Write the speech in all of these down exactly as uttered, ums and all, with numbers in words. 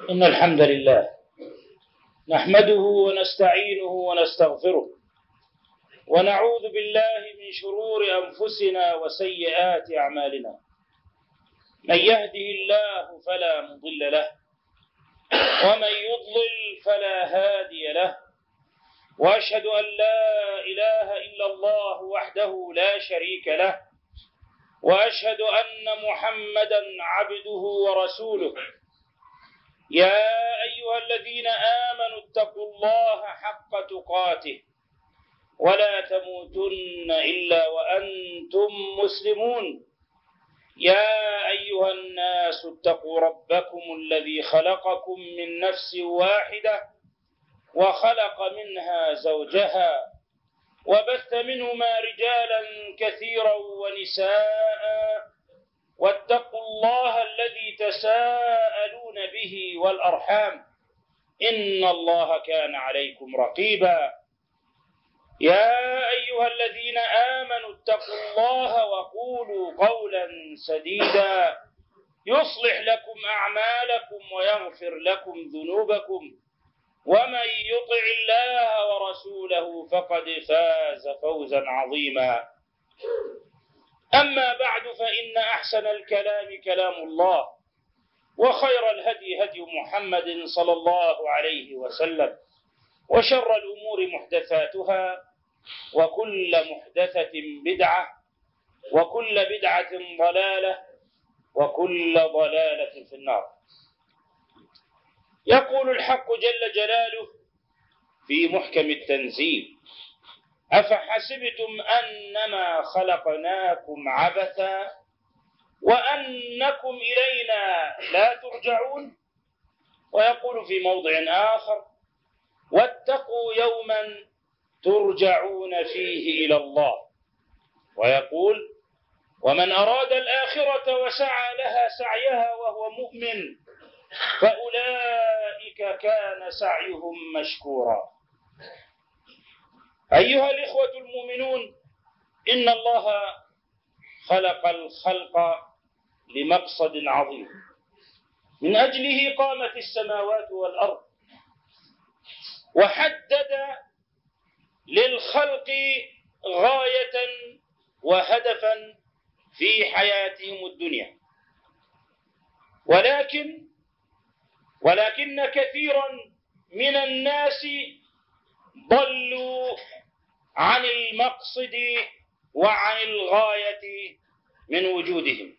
إن الحمد لله نحمده ونستعينه ونستغفره ونعوذ بالله من شرور أنفسنا وسيئات أعمالنا. من يهده الله فلا مضل له ومن يضلل فلا هادي له، وأشهد أن لا إله إلا الله وحده لا شريك له، وأشهد أن محمدا عبده ورسوله. يا أيها الذين آمنوا اتقوا الله حق تقاته ولا تموتن إلا وأنتم مسلمون. يا أيها الناس اتقوا ربكم الذي خلقكم من نفس واحدة وخلق منها زوجها وبث منهما رجالا كثيرا ونساء، واتقوا الله الذي تساءلون به والأرحام إن الله كان عليكم رقيبا. يا أيها الذين آمنوا اتقوا الله وقولوا قولا سديدا يصلح لكم أعمالكم ويغفر لكم ذنوبكم، ومن يطع الله ورسوله فقد فاز فوزا عظيما. أما بعد، فإن أحسن الكلام كلام الله، وخير الهدي هدي محمد صلى الله عليه وسلم، وشر الأمور محدثاتها، وكل محدثة بدعة، وكل بدعة ضلالة، وكل ضلالة في النار. يقول الحق جل جلاله في محكم التنزيل: أفحسبتم أنما خلقناكم عبثا وأنكم إلينا لا ترجعون. ويقول في موضع آخر: واتقوا يوما ترجعون فيه إلى الله. ويقول: ومن أراد الآخرة وسعى لها سعيها وهو مؤمن فأولئك كان سعيهم مشكورا. أيها الإخوة المؤمنون، إن الله خلق الخلق لمقصد عظيم من أجله قامت السماوات والأرض، وحدد للخلق غاية وهدفا في حياتهم الدنيا، ولكن ولكن كثيرا من الناس ضلوا عن المقصد وعن الغاية من وجودهم.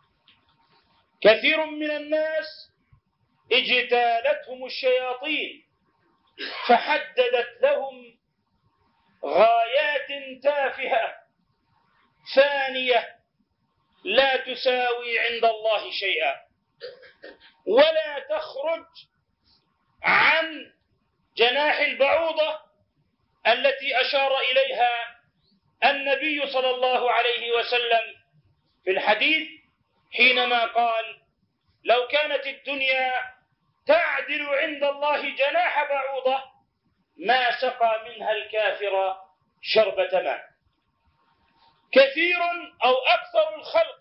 كثير من الناس اجتالتهم الشياطين فحددت لهم غايات تافهة ثانية لا تساوي عند الله شيئا، ولا تخرج عن جناح البعوضة التي أشار إليها النبي صلى الله عليه وسلم في الحديث حينما قال: لو كانت الدنيا تعدل عند الله جناح بعوضة ما سقى منها الكافر شربة ماء. كثير أو أكثر الخلق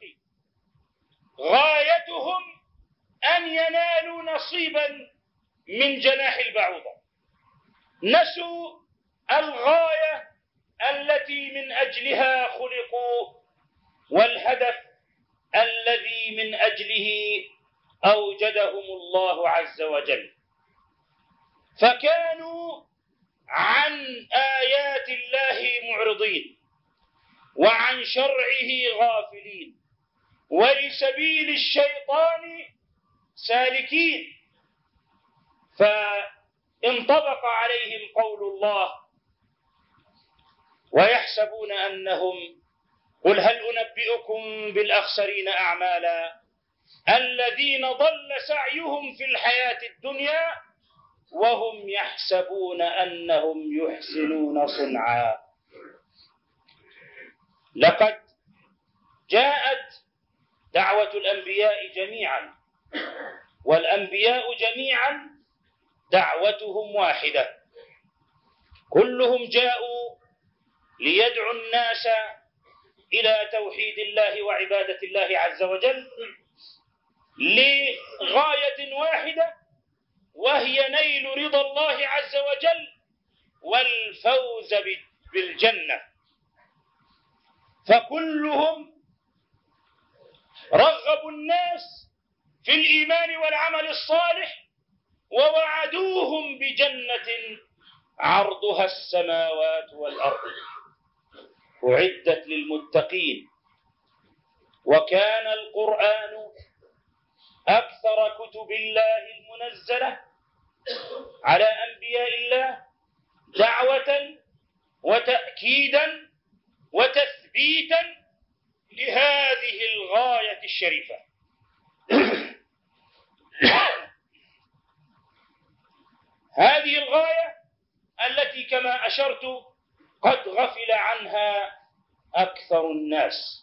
غايتهم أن ينالوا نصيبا من جناح البعوضة، نسوا الغاية التي من أجلها خلقوا والهدف الذي من أجله أوجدهم الله عز وجل، فكانوا عن آيات الله معرضين وعن شرعه غافلين ولسبيل الشيطان سالكين، فانطبق عليهم قول الله: ويحسبون أنهم قل هل أنبئكم بالأخسرين أعمالا الذين ضل سعيهم في الحياة الدنيا وهم يحسبون أنهم يحسنون صنعا. لقد جاءت دعوة الأنبياء جميعا، والأنبياء جميعا دعوتهم واحدة، كلهم جاءوا ليدعوا الناس إلى توحيد الله وعبادة الله عز وجل لغاية واحدة وهي نيل رضا الله عز وجل والفوز بالجنة. فكلهم رغبوا الناس في الإيمان والعمل الصالح ووعدوهم بجنة عرضها السماوات والأرض أعدت للمتقين. وكان القرآن أكثر كتب الله المنزلة على أنبياء الله دعوة وتأكيدا وتثبيتا لهذه الغاية الشريفة. هذه الغاية التي كما أشرت قد غفل عنها أكثر الناس،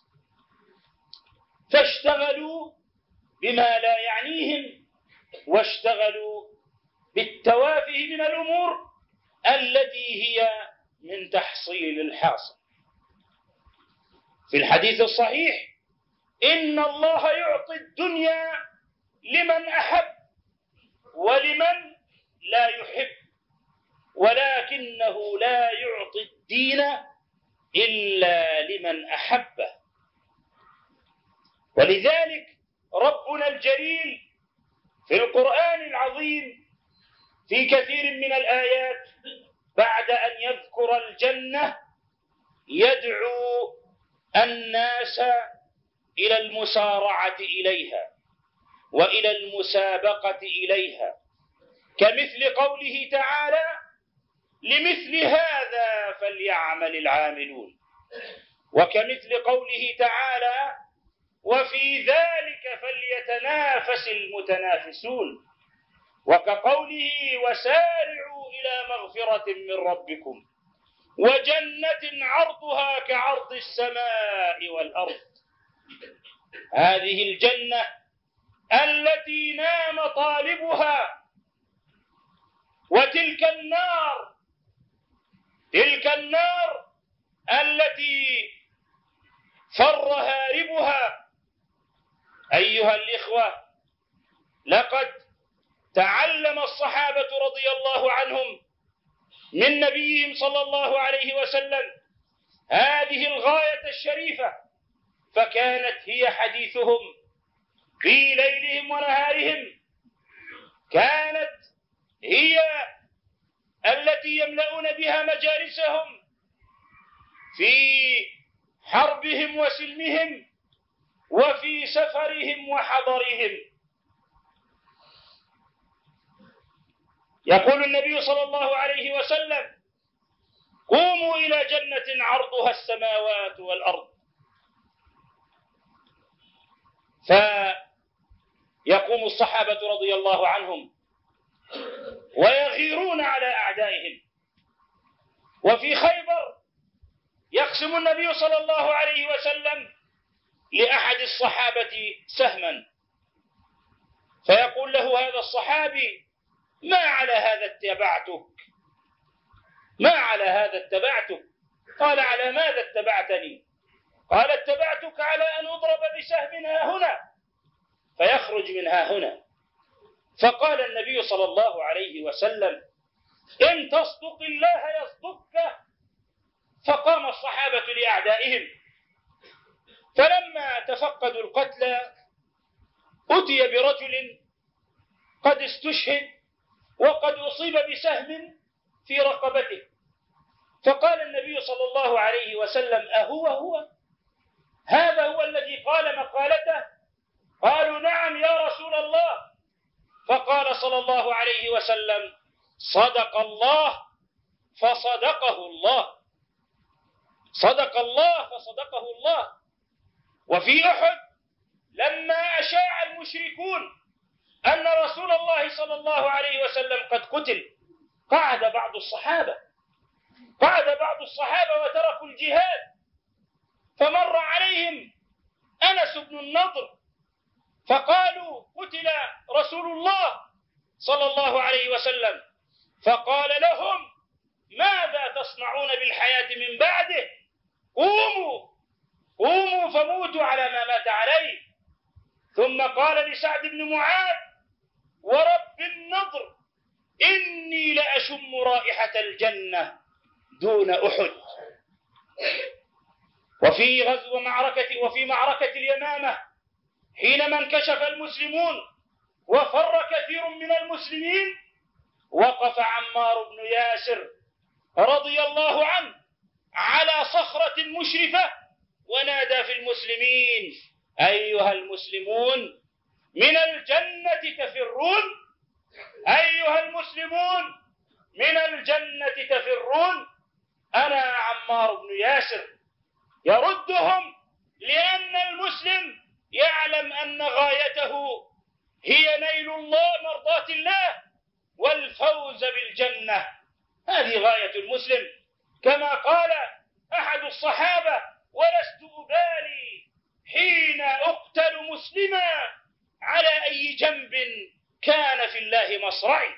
فاشتغلوا بما لا يعنيهم واشتغلوا بالتوافه من الأمور التي هي من تحصيل الحاصل. في الحديث الصحيح إن الله يعطي الدنيا لمن أحب ولمن لا يحب، ولكنه لا يعطي الدين إلا لمن أحبه. ولذلك ربنا الجليل في القرآن العظيم في كثير من الآيات بعد أن يذكر الجنة يدعو الناس إلى المسارعة إليها وإلى المسابقة إليها، كمثل قوله تعالى: لمثل هذا فليعمل العاملون، وكمثل قوله تعالى: وفي ذلك فليتنافس المتنافسون، وكقوله: وسارعوا إلى مغفرة من ربكم وجنة عرضها كعرض السماء والأرض. هذه الجنة التي نام طالبها، وتلك النار تلك النار التي فر هاربها. أيها الإخوة، لقد تعلم الصحابة رضي الله عنهم من نبيهم صلى الله عليه وسلم هذه الغاية الشريفة، فكانت هي حديثهم في ليلهم ونهارهم، كانت هي التي يملؤون بها مجالسهم في حربهم وسلمهم وفي سفرهم وحضرهم. يقول النبي صلى الله عليه وسلم: قوموا إلى جنة عرضها السماوات والأرض. فيقوم الصحابة رضي الله عنهم ويغيرون على أعدائهم. وفي خيبر يقسم النبي صلى الله عليه وسلم لأحد الصحابة سهما، فيقول له هذا الصحابي: ما على هذا اتبعتك ما على هذا اتبعتك قال: على ماذا اتبعتني؟ قال: اتبعتك على أن أضرب بسهم ها هنا فيخرج من ها هنا. فقال النبي صلى الله عليه وسلم: إن تصدق الله يصدقك. فقام الصحابة لأعدائهم، فلما تفقدوا القتلى أتي برجل قد استشهد وقد أصيب بسهم في رقبته، فقال النبي صلى الله عليه وسلم: أهو هو هذا هو الذي قال مقالته؟ قالوا: نعم يا رسول الله. فقال صلى الله عليه وسلم: صدق الله فصدقه الله صدق الله فصدقه الله. وفي أحد لما أشاع المشركون أن رسول الله صلى الله عليه وسلم قد قتل، قعد بعض الصحابة قعد بعض الصحابة وتركوا الجهاد، فمر عليهم أنس بن النضر فقالوا: قتل رسول الله صلى الله عليه وسلم. فقال لهم: ماذا تصنعون بالحياة من بعده؟ قوموا قوموا فموتوا على ما مات عليه. ثم قال لسعد بن معاذ: ورب النضر إني لأشم رائحة الجنة دون أحد. وفي غزو معركة وفي معركة اليمامة حينما انكشف المسلمون وفر كثير من المسلمين، وقف عمار بن ياسر رضي الله عنه على صخرة مشرفة ونادى في المسلمين: أيها المسلمون، من الجنة تفرون، أيها المسلمون، من الجنة تفرون. أنا عمار بن ياسر يردهم، لأن المسلم يعلم أن غايته هي نيل الله مرضاة الله والفوز بالجنة. هذه غاية المسلم، كما قال أحد الصحابة: ولست أبالي حين أقتل مسلما على أي جنب كان في الله مصرعي.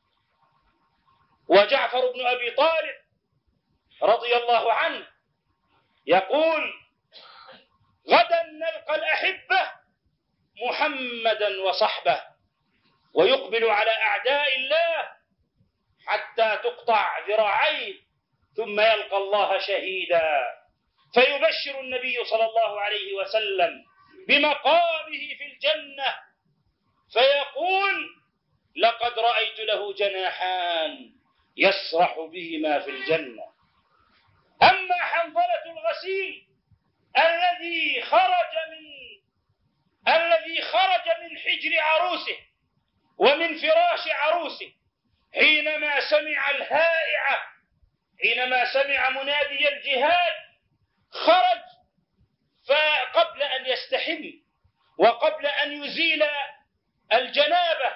وجعفر بن أبي طالب رضي الله عنه يقول: غدا نلقى الأحبة محمدا وصحبه، ويقبل على أعداء الله حتى تقطع ذراعيه ثم يلقى الله شهيدا. فيبشر النبي صلى الله عليه وسلم بمقامه في الجنة، فيقول: لقد رأيت له جناحان يسرح بهما في الجنة. أما حنظلة الغسيل الذي خرج من الذي خرج من حجر عروسه ومن فراش عروسه حينما سمع الهائعة، حينما سمع منادي الجهاد، خرج فقبل أن يستحم وقبل أن يزيل الجنابة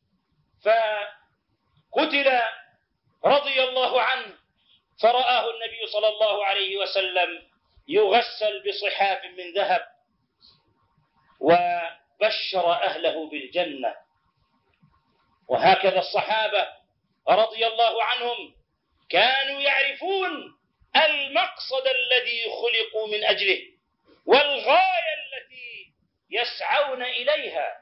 فقتل رضي الله عنه، فرآه النبي صلى الله عليه وسلم يغسل بصحاف من ذهب وبشر أهله بالجنة. وهكذا الصحابة رضي الله عنهم كانوا يعرفون المقصد الذي خلقوا من أجله والغاية التي يسعون إليها.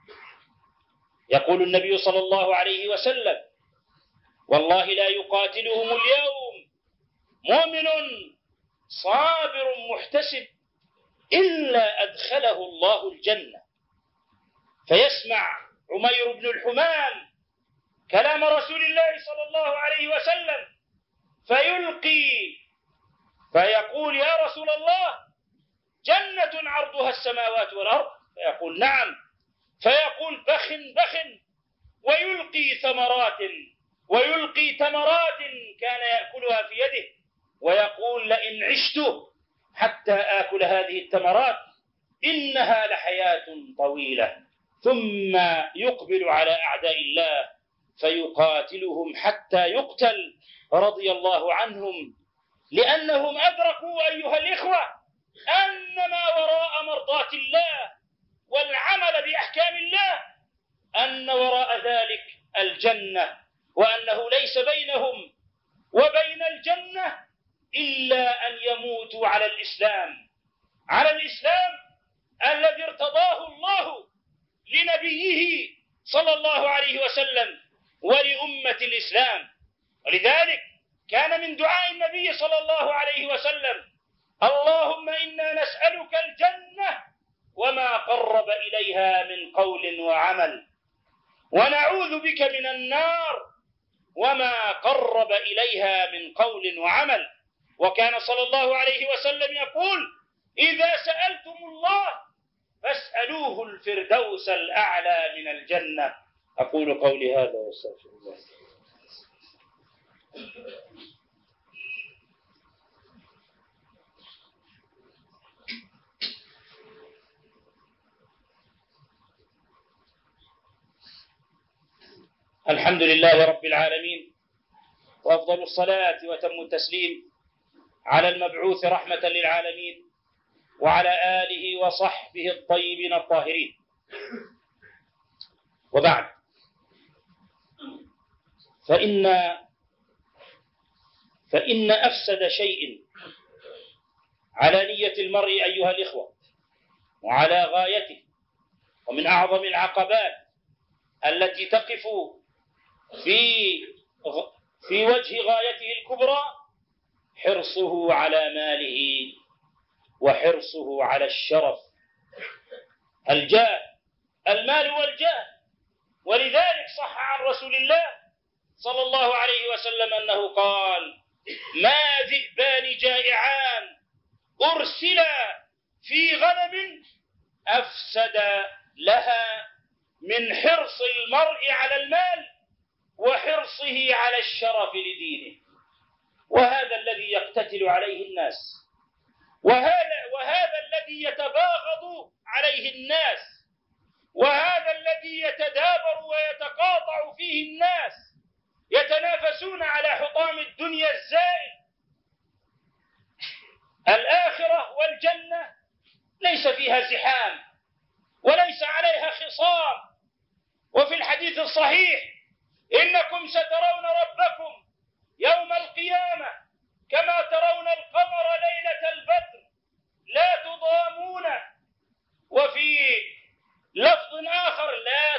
يقول النبي صلى الله عليه وسلم: والله لا يقاتلهم اليوم مؤمن صابر محتسب إلا أدخله الله الجنة. فيسمع عمير بن الحمام كلام رسول الله صلى الله عليه وسلم فيلقي فيقول: يا رسول الله، جنة عرضها السماوات والأرض؟ فيقول: نعم. فيقول: بخ بخ، ويلقي ثمرات ويلقي تمرات كان يأكلها في يده، ويقول: لئن عشت حتى آكل هذه التمرات إنها لحياة طويلة. ثم يقبل على أعداء الله فيقاتلهم حتى يقتل رضي الله عنهم، لأنهم أدركوا أيها الإخوة أن ما وراء مرضاة الله والعمل بأحكام الله أن وراء ذلك الجنة، وأنه ليس بينهم وبين الجنة إلا أن يموتوا على الإسلام، على الإسلام الذي ارتضاه الله لنبيه صلى الله عليه وسلم ولأمة الإسلام. ولذلك كان من دعاء النبي صلى الله عليه وسلم: اللهم إنا نسألك الجنة وما قرب إليها من قول وعمل، ونعوذ بك من النار وما قرب إليها من قول وعمل. وكان صلى الله عليه وسلم يقول: إذا سألتم الله فاسألوه الفردوس الأعلى من الجنة. أقول قولي هذا واستغفر الله. الحمد لله رب العالمين، وأفضل الصلاة وتم التسليم على المبعوث رحمة للعالمين وعلى آله وصحبه الطيبين الطاهرين. وبعد، فإن فإن أفسد شيء على نية المرء أيها الإخوة وعلى غايته، ومن أعظم العقبات التي تقف في في وجه غايته الكبرى حرصه على ماله وحرصه على الشرف، الجاه، المال والجاه. ولذلك صح عن رسول الله صلى الله عليه وسلم أنه قال: ما ذئبان جائعان أرسلا في غنم أفسد لها من حرص المرء على المال وحرصه على الشرف لدينه. وهذا الذي يقتتل عليه الناس، وهذا, وهذا الذي يتباغض عليه الناس، وهذا الذي يتدابر ويتقاطع فيه الناس، يتنافسون على حطام الدنيا الزائل. الآخرة والجنة ليس فيها زحام وليس عليها خصام. وفي الحديث الصحيح: إنكم سترون ربكم يوم القيامة كما ترون القمر ليلة البدر لا تضامون. وفي لفظ آخر: لا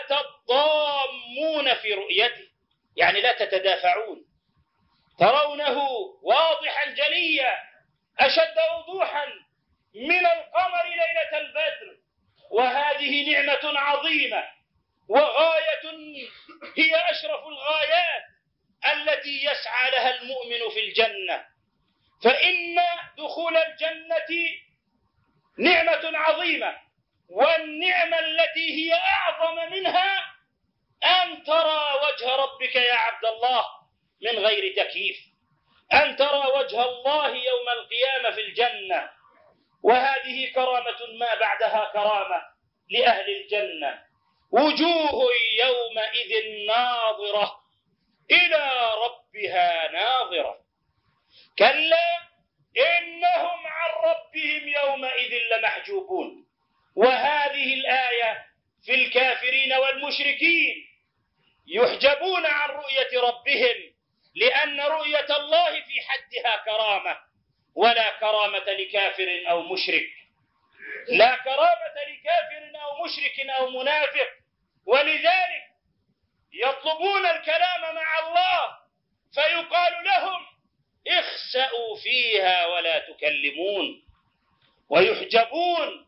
تضامون في رؤيته، يعني لا تتدافعون، ترونه واضحا جليا أشد وضوحا من القمر ليلة البدر. وهذه نعمة عظيمة وغاية هي أشرف الغايات التي يسعى لها المؤمن في الجنة. فإن دخول الجنة نعمة عظيمة، والنعمة التي هي أعظم منها أن ترى وجه ربك يا عبد الله من غير تكييف، أن ترى وجه الله يوم القيامة في الجنة. وهذه كرامة ما بعدها كرامة لأهل الجنة. وجوه يومئذ ناظرة إلى ربها ناظرة كلا إنهم عن ربهم يومئذ لمحجوبون. وهذه الآية في الكافرين والمشركين، يحجبون عن رؤية ربهم، لأن رؤية الله في حدها كرامة، ولا كرامة لكافر أو مشرك، لا كرامة لكافر أو مشرك أو منافق. ولذلك يطلبون الكلام مع الله فيقال لهم: اخسأوا فيها ولا تكلمون. ويحجبون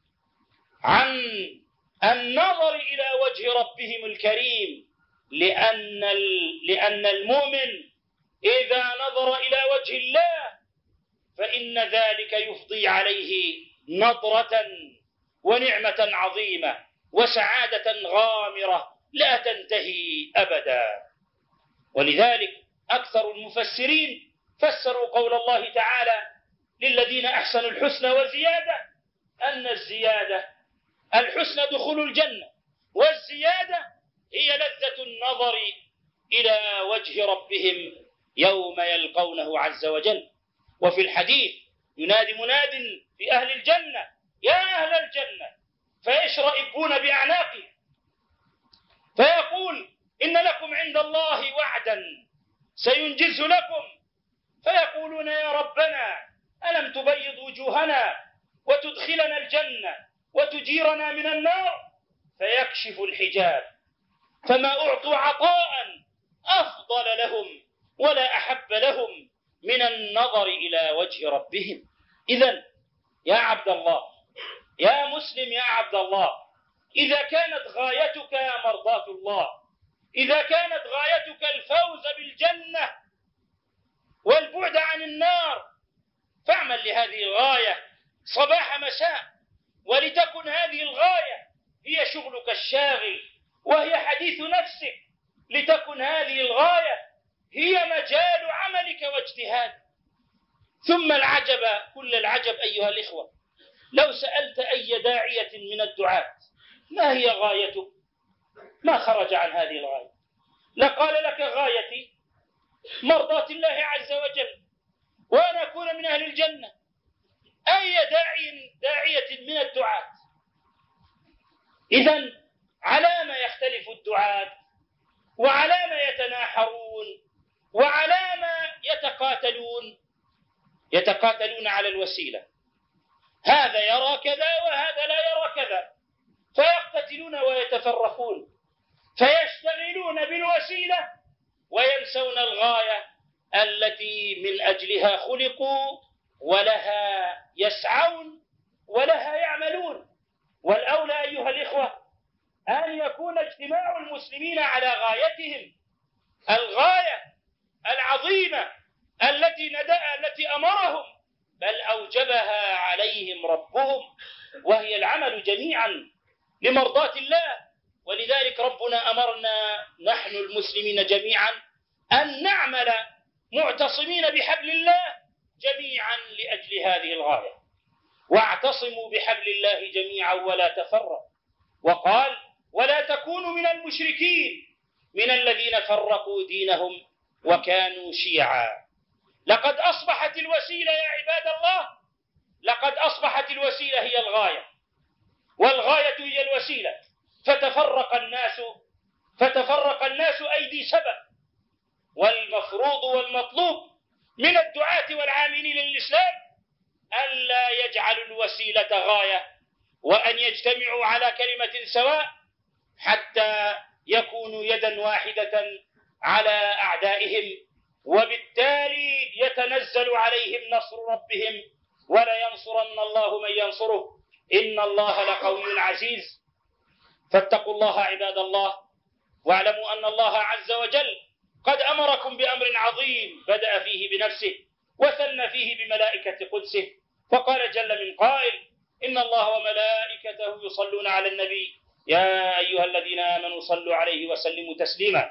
عن النظر إلى وجه ربهم الكريم، لأن لأن المؤمن إذا نظر إلى وجه الله فإن ذلك يفضي عليه نظرة ونعمة عظيمة وسعادة غامرة لا تنتهي أبدا. ولذلك أكثر المفسرين فسروا قول الله تعالى: للذين أحسنوا الحسنى وزيادة، أن الزيادة الحسنى دخول الجنة، والزيادة هي لذة النظر إلى وجه ربهم يوم يلقونه عز وجل. وفي الحديث ينادي مناد في أهل الجنة: يا أهل الجنة، فيشرئبون بأعناقهم فيقول: إن لكم عند الله وعدا سينجز لكم. فيقولون: يا ربنا، ألم تبيض وجوهنا وتدخلنا الجنة وتجيرنا من النار؟ فيكشف الحجاب، فما أعطوا عطاء أفضل لهم ولا أحب لهم من النظر إلى وجه ربهم. إذن يا عبد الله، يا مسلم يا عبد الله، إذا كانت غايتك مرضاة الله، إذا كانت غايتك الفوز بالجنة والبعد عن النار، فاعمل لهذه الغاية صباح مساء، ولتكن هذه الغاية هي شغلك الشاغل وهي حديث نفسك، لتكن هذه الغاية هي مجال عملك واجتهادك. ثم العجب كل العجب أيها الإخوة، لو سألت أي داعية من الدعاة ما هي غايتك، ما خرج عن هذه الغاية، لقال لك: غايتي مرضاة الله عز وجل وأن أكون من أهل الجنة. أي داعي داعية من الدعاة؟ إذن على ما يختلف الدعاة، وعلى ما يتناحرون، وعلى ما يتقاتلون؟ يتقاتلون على الوسيلة، هذا يرى كذا وهذا لا يرى كذا، فيقتتلون ويتفرقون. فيشتغلون بالوسيلة وينسون الغاية التي من أجلها خلقوا ولها يسعون ولها يعملون. والأولى أيها الإخوة أن يكون اجتماع المسلمين على غايتهم، الغاية العظيمة التي ندأ التي أمرهم بل أوجبها عليهم ربهم، وهي العمل جميعا لمرضاة الله. ولذلك ربنا أمرنا نحن المسلمين جميعا أن نعمل معتصمين بحبل الله جميعا لأجل هذه الغاية. واعتصموا بحبل الله جميعا ولا تفرقوا، وقال ولا تكونوا من المشركين من الذين فرقوا دينهم وكانوا شيعا. لقد أصبحت الوسيلة يا عباد الله، لقد أصبحت الوسيلة هي الغاية، والغاية هي الوسيلة، فتفرق الناس فتفرق الناس أيدي سبب. والمفروض والمطلوب من الدعاة والعاملين للإسلام ألا يجعلوا الوسيلة غاية، وأن يجتمعوا على كلمة سواء حتى يكونوا يدا واحدة على أعدائهم، وبالتالي يتنزل عليهم نصر ربهم، ولينصرن الله من ينصره، إن الله لقوي عزيز. فاتقوا الله عباد الله، واعلموا أن الله عز وجل قد أمركم بأمر عظيم بدأ فيه بنفسه وثنى فيه بملائكة قدسه، فقال جل من قائل إن الله وملائكته يصلون على النبي يا أيها الذين آمنوا صلوا عليه وسلموا تسليما.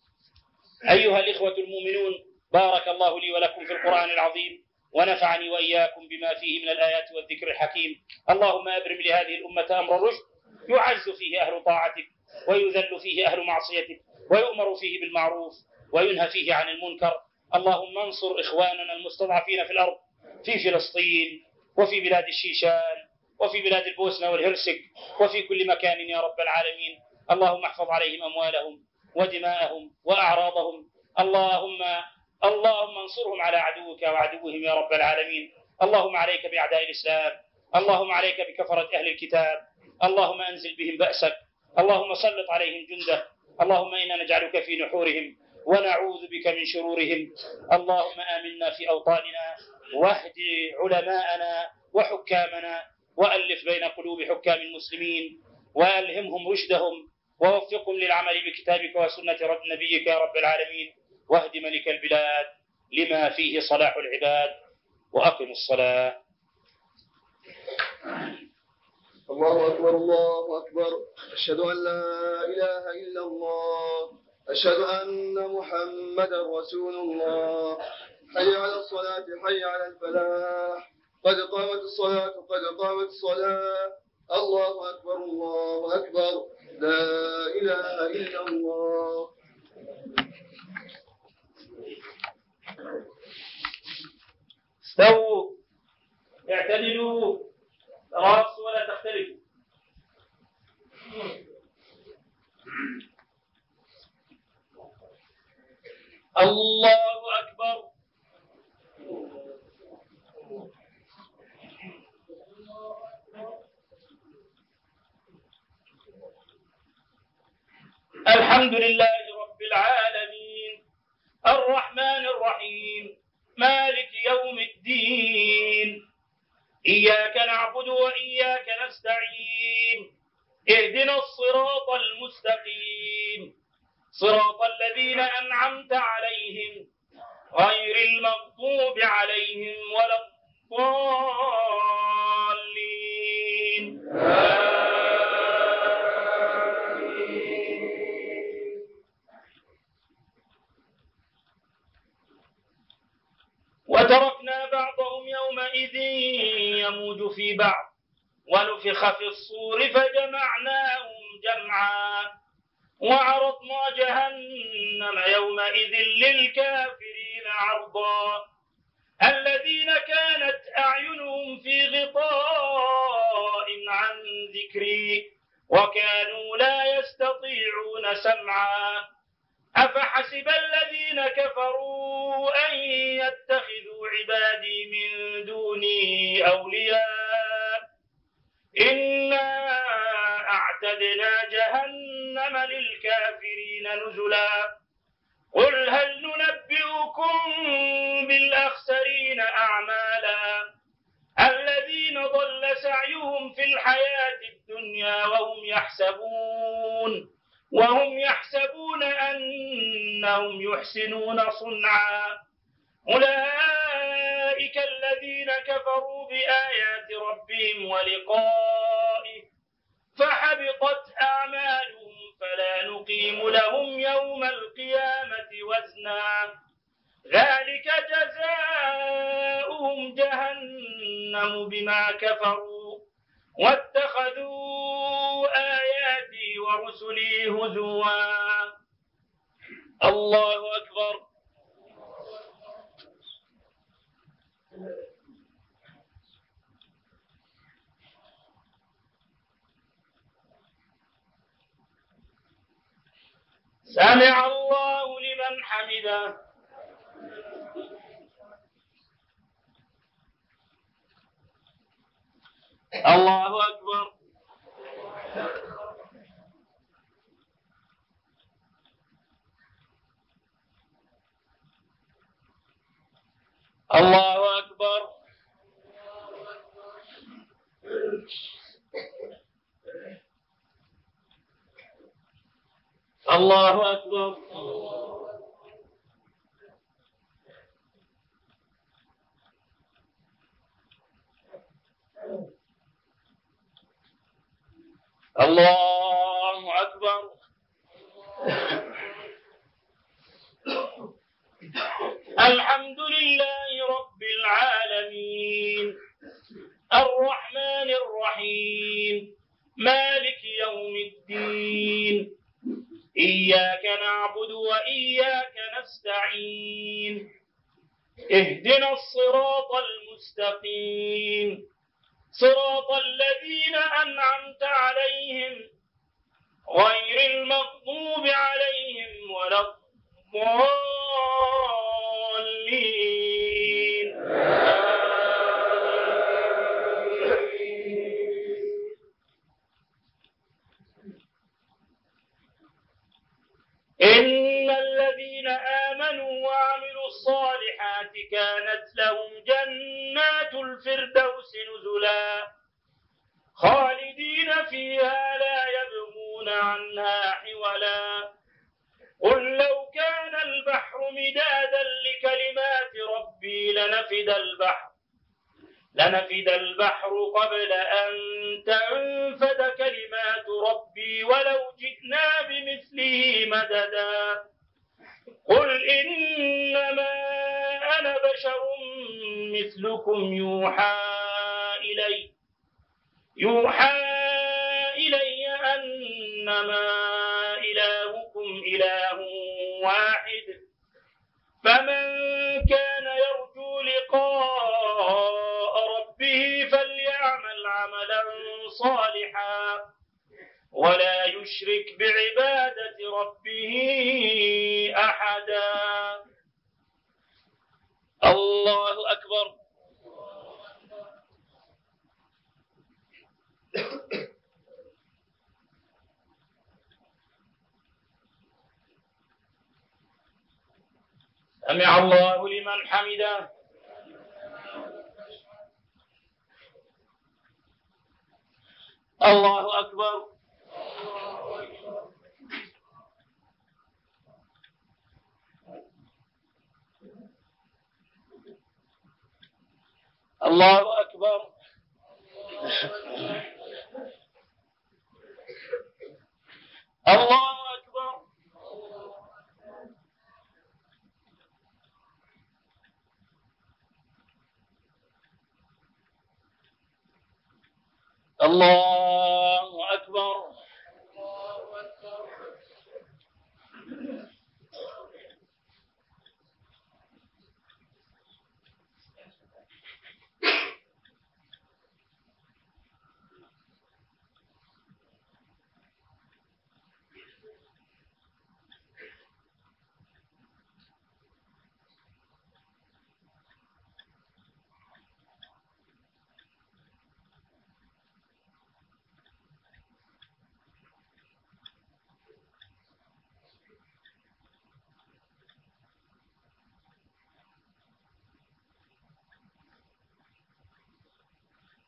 أيها الإخوة المؤمنون، بارك الله لي ولكم في القرآن العظيم، ونفعني وإياكم بما فيه من الآيات والذكر الحكيم. اللهم أبرم لهذه الأمة أمر الرشد يعز فيه أهل طاعتك، ويذل فيه أهل معصيتك، ويؤمر فيه بالمعروف وينهى فيه عن المنكر. اللهم انصر إخواننا المستضعفين في الأرض، في فلسطين وفي بلاد الشيشان وفي بلاد البوسنة والهرسك وفي كل مكان يا رب العالمين. اللهم احفظ عليهم أموالهم ودماءهم وأعراضهم. اللهم اللهم انصرهم على عدوك وعدوهم يا رب العالمين. اللهم عليك بأعداء الإسلام، اللهم عليك بكفرة أهل الكتاب، اللهم أنزل بهم بأسك، اللهم سلط عليهم جندك. اللهم إنا نجعلك في نحورهم ونعوذ بك من شرورهم. اللهم آمنا في أوطاننا، واهد علماءنا وحكامنا، وألف بين قلوب حكام المسلمين، وألهمهم رشدهم، ووفقهم للعمل بكتابك وسنة رب نبيك يا رب العالمين. واهد ملك البلاد لما فيه صلاح العباد، وأقم الصلاة. الله أكبر الله أكبر، أشهد أن لا إله إلا الله، أشهد أن محمدا رسول الله. حي على الصلاة حي على الفلاح، قد قامت الصلاة قد قامت الصلاة. الله أكبر الله أكبر، لا إله إلا الله. استووا اعتدلوا، تراصوا ولا تختلفوا. الله أكبر. الحمد لله رب العالمين، الرحمن الرحيم، مالك يوم الدين، إياك نعبد وإياك نستعين، اهدنا الصراط المستقيم، صراط الذين أنعمت عليهم غير المغضوب عليهم ولا الضالين. وتركنا بعضهم يومئذ يموج في بعض، ونفخ في الصور فجمعناهم جمعا، وعرضنا جهنم يومئذ للكافرين عرضا، الذين كانت أعينهم في غطاء عن ذكري وكانوا لا يستطيعون سمعا. أفحسب الذين كفروا أن يتخذوا عبادي من دوني أولياء، إنا أعتدنا جهنم جهنم للكافرين نزلا قل هل ننبئكم بالأخسرين أعمالا الذين ضل سعيهم في الحياة الدنيا وهم يحسبون وهم يحسبون أنهم يحسنون صنعا أولئك الذين كفروا بآيات ربهم ولقائه فحبطت أعمالهم فلا نقيم لهم يوم القيامة وزنا ذلك جزاؤهم جهنم بما كفروا واتخذوا آياتي ورسلي هزوا. الله أكبر. سمع الله لمن حمده. الله أكبر. الله أكبر. الله أكبر. الله أكبر. الحمد لله رب العالمين الرحمن الرحيم مالك يوم الدين إياك نعبد وإياك نستعين اهدنا الصراط المستقيم صراط الذين أنعمت عليهم غير المغضوب عليهم ولا الضالين. إن الذين آمنوا وعملوا الصالحات كانت لهم جنات الفردوس نزلا خالدين فيها لا يبغون عنها حولا قل لو كان البحر مدادا لكلمات ربي لنفد البحر لنفد البحر قبل أن تنفد كلمات ربي ولو جئنا بمثله مددا قل إنما أنا بشر مثلكم يوحى إلي يوحى إلي أنما إلهكم إله واحد فمن كان يرجو لقاء ربه فليعمل عملا صالحا ولا يشرك بعبادة ربه أحدا. الله أكبر. سمع الله لمن حمده. الله أكبر. الله أكبر. الله أكبر. الله أكبر.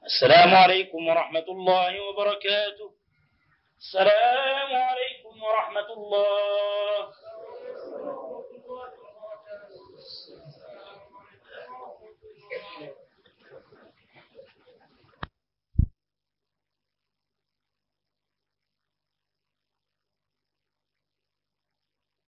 السلام عليكم ورحمة الله وبركاته. السلام عليكم ورحمة الله.